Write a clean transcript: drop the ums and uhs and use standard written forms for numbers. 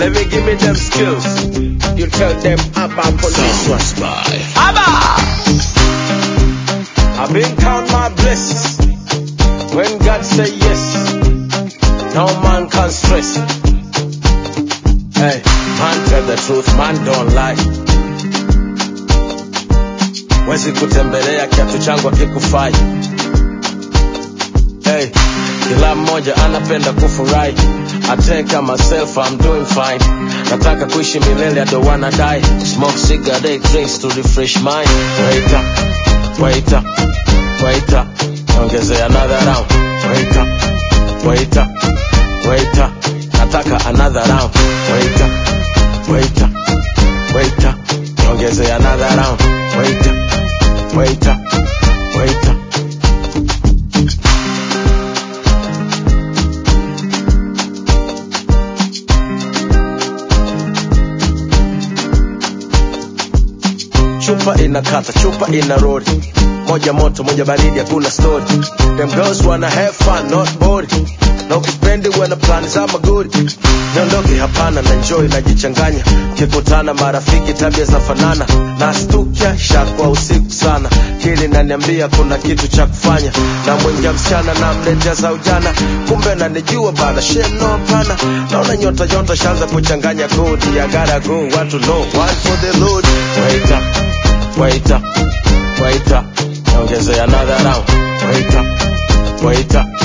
Let me give me them skills. You tell them about police one. Abba! I've been count my blessings. When God say yes, no man can stress. Hey, man tell the truth, man don't lie. Wezi kutembelea kiatu changu akikufai. Hey, kila mmoja anapenda kufurahi. I take myself, I'm doing fine. Nataka kuishi milele, I don't wanna die. Smoke cigarette, drinks to refresh mind. Wait up, wait up, wait up. Ongeze another round. Wait up, wait up, wait up. Nataka another round. Wait up, wait up, wait up. Ongeze another round. Wait up, wait up, wait up. Chupa inakata, chupa ina road. Moja moto, moja baridi, hakuna story. Them girls wanna have fun, not bored. Na ukipendi wana plan za maguri. Niondoke hapana, na enjoy najichanganya. Kikutana marafiki tabia za fanana. Nastukia shakwa usiku sana. Kili naniambia kuna kitu cha kufanya. Na mwingia msichana na mletea za ujana. Kumbe nanijua bana, shame no hapana. Naona nyota shanza kuchanganya kodi. I gotta go, what to know, one for the load. Wait up, wait up, wait up. Ongeze another round. Wait up, wait up.